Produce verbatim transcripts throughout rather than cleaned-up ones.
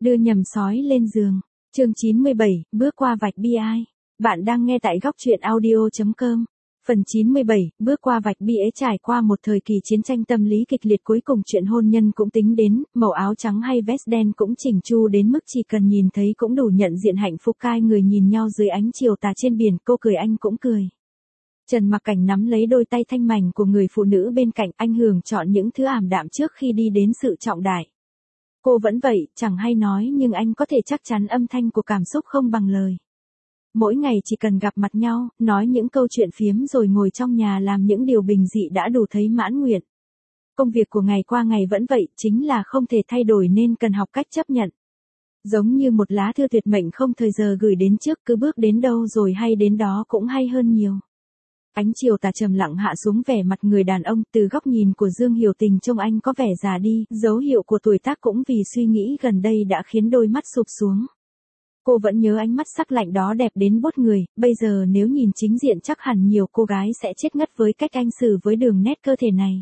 Đưa nhầm sói lên giường. Chương chín mươi bảy, bước qua vạch bi ai. Bạn đang nghe tại góc truyện audio chấm com. Phần chín mươi bảy, bước qua vạch bi ấy. Trải qua một thời kỳ chiến tranh tâm lý kịch liệt, cuối cùng chuyện hôn nhân cũng tính đến, màu áo trắng hay vest đen cũng chỉnh chu đến mức chỉ cần nhìn thấy cũng đủ nhận diện hạnh phúc. Hai người nhìn nhau dưới ánh chiều tà trên biển, cô cười anh cũng cười. Trần Mặc Cảnh nắm lấy đôi tay thanh mảnh của người phụ nữ bên cạnh, anh hưởng chọn những thứ ảm đạm trước khi đi đến sự trọng đại. Cô vẫn vậy, chẳng hay nói nhưng anh có thể chắc chắn âm thanh của cảm xúc không bằng lời. Mỗi ngày chỉ cần gặp mặt nhau, nói những câu chuyện phiếm rồi ngồi trong nhà làm những điều bình dị đã đủ thấy mãn nguyện. Công việc của ngày qua ngày vẫn vậy, chính là không thể thay đổi nên cần học cách chấp nhận. Giống như một lá thư tuyệt mệnh không thời giờ gửi đến trước, cứ bước đến đâu rồi hay đến đó cũng hay hơn nhiều. Ánh chiều tà trầm lặng hạ xuống vẻ mặt người đàn ông, từ góc nhìn của Dương Hiểu Tình trông anh có vẻ già đi, dấu hiệu của tuổi tác cũng vì suy nghĩ gần đây đã khiến đôi mắt sụp xuống. Cô vẫn nhớ ánh mắt sắc lạnh đó đẹp đến buốt người, bây giờ nếu nhìn chính diện chắc hẳn nhiều cô gái sẽ chết ngất với cách anh xử với đường nét cơ thể này.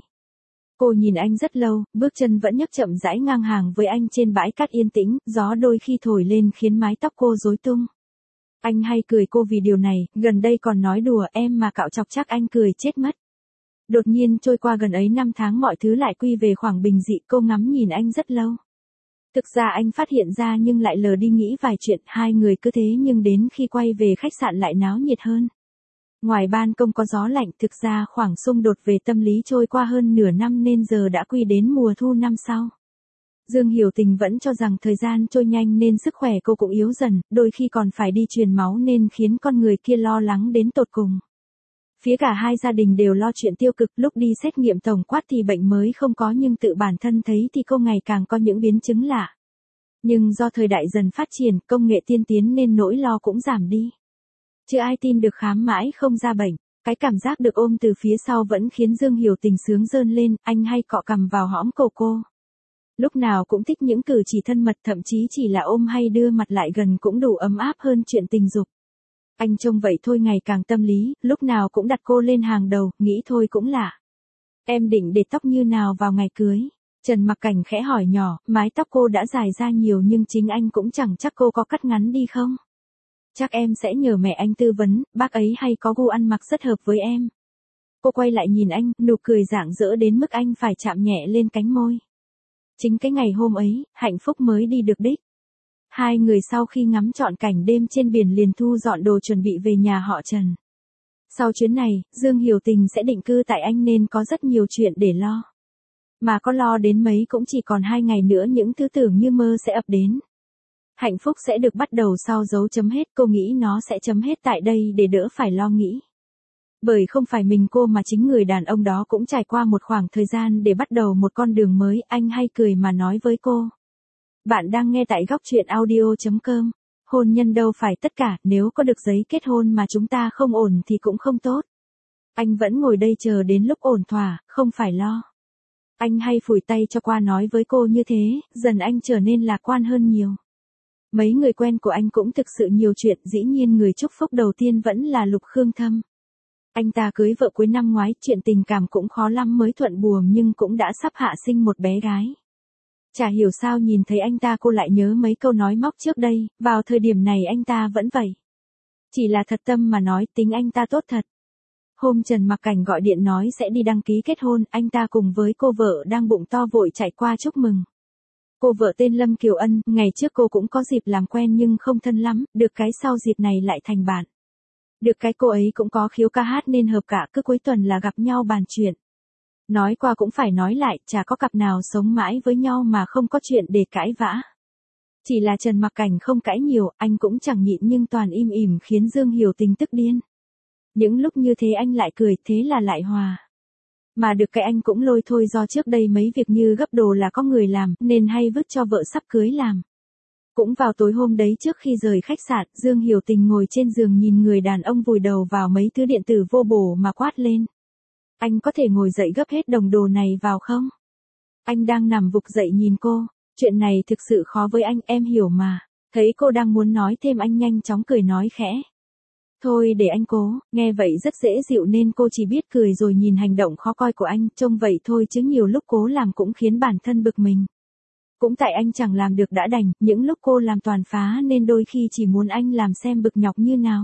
Cô nhìn anh rất lâu, bước chân vẫn nhấc chậm rãi ngang hàng với anh trên bãi cát yên tĩnh, gió đôi khi thổi lên khiến mái tóc cô rối tung. Anh hay cười cô vì điều này, gần đây còn nói đùa em mà cạo chọc chắc anh cười chết mất. Đột nhiên trôi qua gần ấy năm tháng mọi thứ lại quy về khoảng bình dị, cô ngắm nhìn anh rất lâu. Thực ra anh phát hiện ra nhưng lại lờ đi nghĩ vài chuyện, hai người cứ thế nhưng đến khi quay về khách sạn lại náo nhiệt hơn. Ngoài ban công có gió lạnh, thực ra khoảng xung đột về tâm lý trôi qua hơn nửa năm nên giờ đã quy đến mùa thu năm sau. Dương Hiểu Tình vẫn cho rằng thời gian trôi nhanh nên sức khỏe cô cũng yếu dần, đôi khi còn phải đi truyền máu nên khiến con người kia lo lắng đến tột cùng. Phía cả hai gia đình đều lo chuyện tiêu cực, lúc đi xét nghiệm tổng quát thì bệnh mới không có nhưng tự bản thân thấy thì cô ngày càng có những biến chứng lạ. Nhưng do thời đại dần phát triển, công nghệ tiên tiến nên nỗi lo cũng giảm đi. Chứ ai tin được khám mãi không ra bệnh, cái cảm giác được ôm từ phía sau vẫn khiến Dương Hiểu Tình sướng rơn lên, anh hay cọ cằm vào hõm cổ cô. Lúc nào cũng thích những cử chỉ thân mật, thậm chí chỉ là ôm hay đưa mặt lại gần cũng đủ ấm áp hơn chuyện tình dục. Anh trông vậy thôi ngày càng tâm lý, lúc nào cũng đặt cô lên hàng đầu, nghĩ thôi cũng lạ. Em định để tóc như nào vào ngày cưới? Trần Mặc Cảnh khẽ hỏi nhỏ, mái tóc cô đã dài ra nhiều nhưng chính anh cũng chẳng chắc cô có cắt ngắn đi không? Chắc em sẽ nhờ mẹ anh tư vấn, bác ấy hay có gu ăn mặc rất hợp với em. Cô quay lại nhìn anh, nụ cười rạng rỡ đến mức anh phải chạm nhẹ lên cánh môi. Chính cái ngày hôm ấy, hạnh phúc mới đi được đích. Hai người sau khi ngắm trọn cảnh đêm trên biển liền thu dọn đồ chuẩn bị về nhà họ Trần. Sau chuyến này, Dương Hiểu Tình sẽ định cư tại Anh nên có rất nhiều chuyện để lo. Mà có lo đến mấy cũng chỉ còn hai ngày nữa những thứ tưởng như mơ sẽ ập đến. Hạnh phúc sẽ được bắt đầu sau dấu chấm hết, cô nghĩ nó sẽ chấm hết tại đây để đỡ phải lo nghĩ. Bởi không phải mình cô mà chính người đàn ông đó cũng trải qua một khoảng thời gian để bắt đầu một con đường mới, anh hay cười mà nói với cô. Bạn đang nghe tại góc truyện audio chấm com. Hôn nhân đâu phải tất cả, nếu có được giấy kết hôn mà chúng ta không ổn thì cũng không tốt. Anh vẫn ngồi đây chờ đến lúc ổn thỏa, không phải lo. Anh hay phủi tay cho qua nói với cô như thế, dần anh trở nên lạc quan hơn nhiều. Mấy người quen của anh cũng thực sự nhiều chuyện, dĩ nhiên người chúc phúc đầu tiên vẫn là Lục Khương Thâm. Anh ta cưới vợ cuối năm ngoái, chuyện tình cảm cũng khó lắm mới thuận buồm nhưng cũng đã sắp hạ sinh một bé gái. Chả hiểu sao nhìn thấy anh ta cô lại nhớ mấy câu nói móc trước đây, vào thời điểm này anh ta vẫn vậy. Chỉ là thật tâm mà nói, tính anh ta tốt thật. Hôm Trần Mặc Cảnh gọi điện nói sẽ đi đăng ký kết hôn, anh ta cùng với cô vợ đang bụng to vội chạy qua chúc mừng. Cô vợ tên Lâm Kiều Ân, ngày trước cô cũng có dịp làm quen nhưng không thân lắm, được cái sau dịp này lại thành bạn. Được cái cô ấy cũng có khiếu ca hát nên hợp cả, cứ cuối tuần là gặp nhau bàn chuyện. Nói qua cũng phải nói lại, chả có cặp nào sống mãi với nhau mà không có chuyện để cãi vã. Chỉ là Trần Mặc Cảnh không cãi nhiều, anh cũng chẳng nhịn nhưng toàn im ỉm khiến Dương Hiểu Tình tức điên. Những lúc như thế anh lại cười, thế là lại hòa. Mà được cái anh cũng lôi thôi do trước đây mấy việc như gấp đồ là có người làm, nên hay vứt cho vợ sắp cưới làm. Cũng vào tối hôm đấy trước khi rời khách sạn, Dương Hiểu Tình ngồi trên giường nhìn người đàn ông vùi đầu vào mấy thứ điện tử vô bổ mà quát lên. Anh có thể ngồi dậy gấp hết đồng đồ này vào không? Anh đang nằm vục dậy nhìn cô, chuyện này thực sự khó với anh, em hiểu mà. Thấy cô đang muốn nói thêm anh nhanh chóng cười nói khẽ. Thôi để anh cố, nghe vậy rất dễ dịu nên cô chỉ biết cười rồi nhìn hành động khó coi của anh, trông vậy thôi chứ nhiều lúc cố làm cũng khiến bản thân bực mình. Cũng tại anh chẳng làm được đã đành, những lúc cô làm toàn phá nên đôi khi chỉ muốn anh làm xem bực nhọc như nào.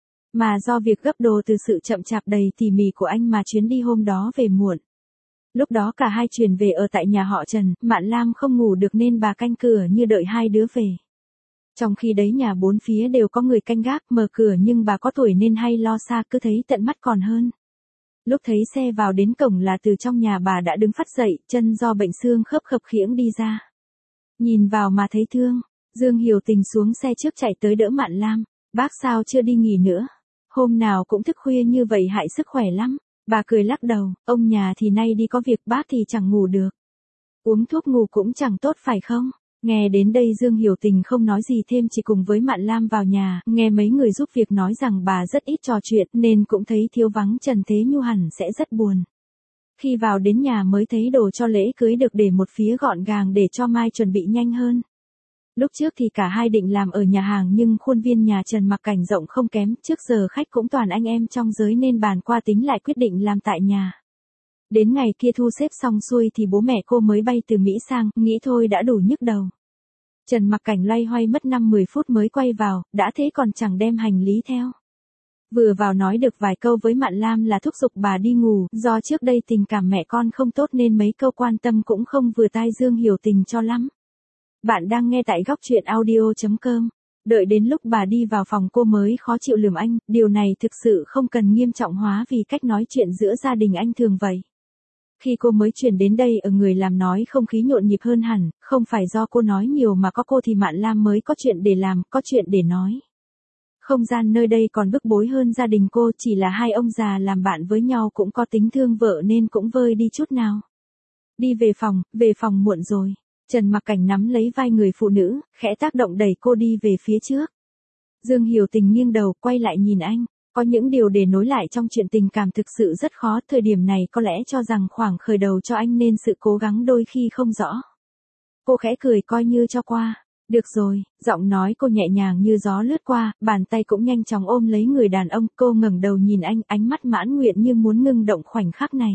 Mà do việc gấp đồ từ sự chậm chạp đầy tỉ mỉ của anh mà chuyến đi hôm đó về muộn. Lúc đó cả hai chuyển về ở tại nhà họ Trần, Mạn Lam không ngủ được nên bà canh cửa như đợi hai đứa về. Trong khi đấy nhà bốn phía đều có người canh gác mở cửa nhưng bà có tuổi nên hay lo xa cứ thấy tận mắt còn hơn. Lúc thấy xe vào đến cổng là từ trong nhà bà đã đứng phắt dậy, chân do bệnh xương khớp khập khiễng đi ra. Nhìn vào mà thấy thương, Dương Hiểu Tình xuống xe trước chạy tới đỡ Mạn Lam. Bác sao chưa đi nghỉ nữa? Hôm nào cũng thức khuya như vậy hại sức khỏe lắm. Bà cười lắc đầu, ông nhà thì nay đi có việc bác thì chẳng ngủ được. Uống thuốc ngủ cũng chẳng tốt phải không? Nghe đến đây Dương Hiểu Tình không nói gì thêm chỉ cùng với Mạn Lam vào nhà, nghe mấy người giúp việc nói rằng bà rất ít trò chuyện nên cũng thấy thiếu vắng Trần Thế Nhu hẳn sẽ rất buồn. Khi vào đến nhà mới thấy đồ cho lễ cưới được để một phía gọn gàng để cho mai chuẩn bị nhanh hơn. Lúc trước thì cả hai định làm ở nhà hàng nhưng khuôn viên nhà Trần Mặc Cảnh rộng không kém, trước giờ khách cũng toàn anh em trong giới nên bàn qua tính lại quyết định làm tại nhà. Đến ngày kia thu xếp xong xuôi thì bố mẹ cô mới bay từ Mỹ sang, nghĩ thôi đã đủ nhức đầu. Trần Mặc Cảnh loay hoay mất năm mười phút mới quay vào, đã thế còn chẳng đem hành lý theo. Vừa vào nói được vài câu với Mạn Lam là thúc giục bà đi ngủ, do trước đây tình cảm mẹ con không tốt nên mấy câu quan tâm cũng không vừa tai Dương Hiểu Tình cho lắm. Bạn đang nghe tại góc truyện audio chấm com. Đợi đến lúc bà đi vào phòng cô mới khó chịu lườm anh, điều này thực sự không cần nghiêm trọng hóa vì cách nói chuyện giữa gia đình anh thường vậy. Khi cô mới chuyển đến đây ở người làm nói không khí nhộn nhịp hơn hẳn, không phải do cô nói nhiều mà có cô thì Mạn Lam mới có chuyện để làm, có chuyện để nói. Không gian nơi đây còn bức bối hơn gia đình cô, chỉ là hai ông già làm bạn với nhau cũng có tính thương vợ nên cũng vơi đi chút nào. Đi về phòng, về phòng muộn rồi. Trần Mặc Cảnh nắm lấy vai người phụ nữ, khẽ tác động đẩy cô đi về phía trước. Dương Hiểu Tình nghiêng đầu, quay lại nhìn anh. Có những điều để nối lại trong chuyện tình cảm thực sự rất khó, thời điểm này có lẽ cho rằng khoảng khởi đầu cho anh nên sự cố gắng đôi khi không rõ. Cô khẽ cười coi như cho qua. Được rồi, giọng nói cô nhẹ nhàng như gió lướt qua, bàn tay cũng nhanh chóng ôm lấy người đàn ông, cô ngẩng đầu nhìn anh, ánh mắt mãn nguyện như muốn ngưng động khoảnh khắc này.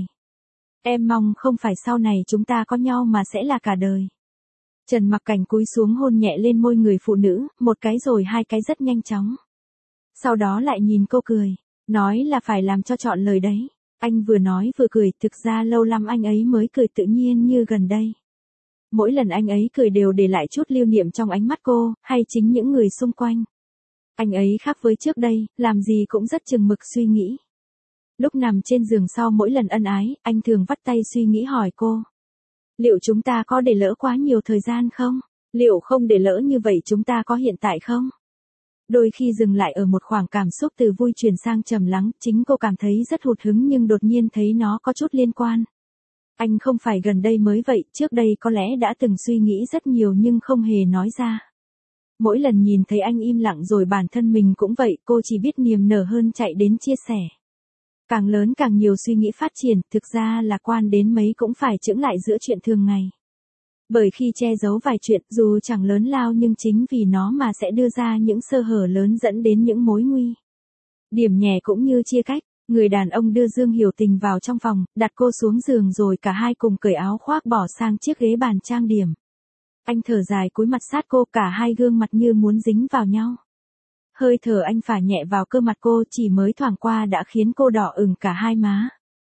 Em mong không phải sau này chúng ta có nhau mà sẽ là cả đời. Trần Mặc Cảnh cúi xuống hôn nhẹ lên môi người phụ nữ, một cái rồi hai cái rất nhanh chóng. Sau đó lại nhìn cô cười, nói là phải làm cho trọn lời đấy. Anh vừa nói vừa cười, thực ra lâu lắm anh ấy mới cười tự nhiên như gần đây. Mỗi lần anh ấy cười đều để lại chút lưu niệm trong ánh mắt cô, hay chính những người xung quanh. Anh ấy khác với trước đây, làm gì cũng rất chừng mực suy nghĩ. Lúc nằm trên giường sau mỗi lần ân ái, anh thường vắt tay suy nghĩ hỏi cô. Liệu chúng ta có để lỡ quá nhiều thời gian không? Liệu không để lỡ như vậy chúng ta có hiện tại không? Đôi khi dừng lại ở một khoảng cảm xúc từ vui chuyển sang trầm lắng, chính cô cảm thấy rất hụt hứng nhưng đột nhiên thấy nó có chút liên quan. Anh không phải gần đây mới vậy, trước đây có lẽ đã từng suy nghĩ rất nhiều nhưng không hề nói ra. Mỗi lần nhìn thấy anh im lặng rồi bản thân mình cũng vậy, cô chỉ biết niềm nở hơn chạy đến chia sẻ. Càng lớn càng nhiều suy nghĩ phát triển, thực ra là quan đến mấy cũng phải chững lại giữa chuyện thường ngày. Bởi khi che giấu vài chuyện dù chẳng lớn lao nhưng chính vì nó mà sẽ đưa ra những sơ hở lớn dẫn đến những mối nguy. Điểm nhẹ cũng như chia cách, người đàn ông đưa Dương Hiểu Tình vào trong phòng, đặt cô xuống giường rồi cả hai cùng cởi áo khoác bỏ sang chiếc ghế bàn trang điểm. Anh thở dài cúi mặt sát cô, cả hai gương mặt như muốn dính vào nhau. Hơi thở anh phả nhẹ vào cơ mặt cô chỉ mới thoảng qua đã khiến cô đỏ ửng cả hai má.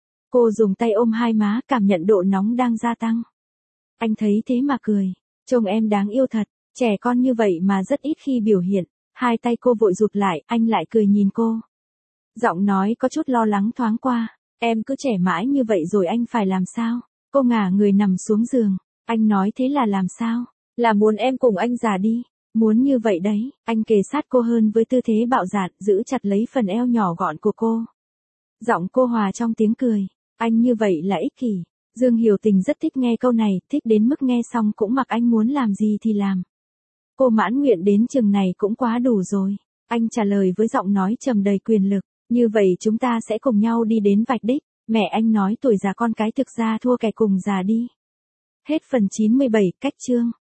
Cô dùng tay ôm hai má cảm nhận độ nóng đang gia tăng. Anh thấy thế mà cười. Trông em đáng yêu thật, trẻ con như vậy mà rất ít khi biểu hiện. Hai tay cô vội rụt lại, anh lại cười nhìn cô. Giọng nói có chút lo lắng thoáng qua. Em cứ trẻ mãi như vậy rồi anh phải làm sao? Cô ngả người nằm xuống giường. Anh nói thế là làm sao? Là muốn em cùng anh già đi. Muốn như vậy đấy, anh kề sát cô hơn với tư thế bạo dạn, giữ chặt lấy phần eo nhỏ gọn của cô. Giọng cô hòa trong tiếng cười. Anh như vậy là ích kỷ. Dương Hiểu Tình rất thích nghe câu này, thích đến mức nghe xong cũng mặc anh muốn làm gì thì làm. Cô mãn nguyện đến chừng này cũng quá đủ rồi. Anh trả lời với giọng nói trầm đầy quyền lực. Như vậy chúng ta sẽ cùng nhau đi đến vạch đích. Mẹ anh nói tuổi già con cái thực ra thua kẻ cùng già đi. Hết phần chín mươi bảy, cách chương.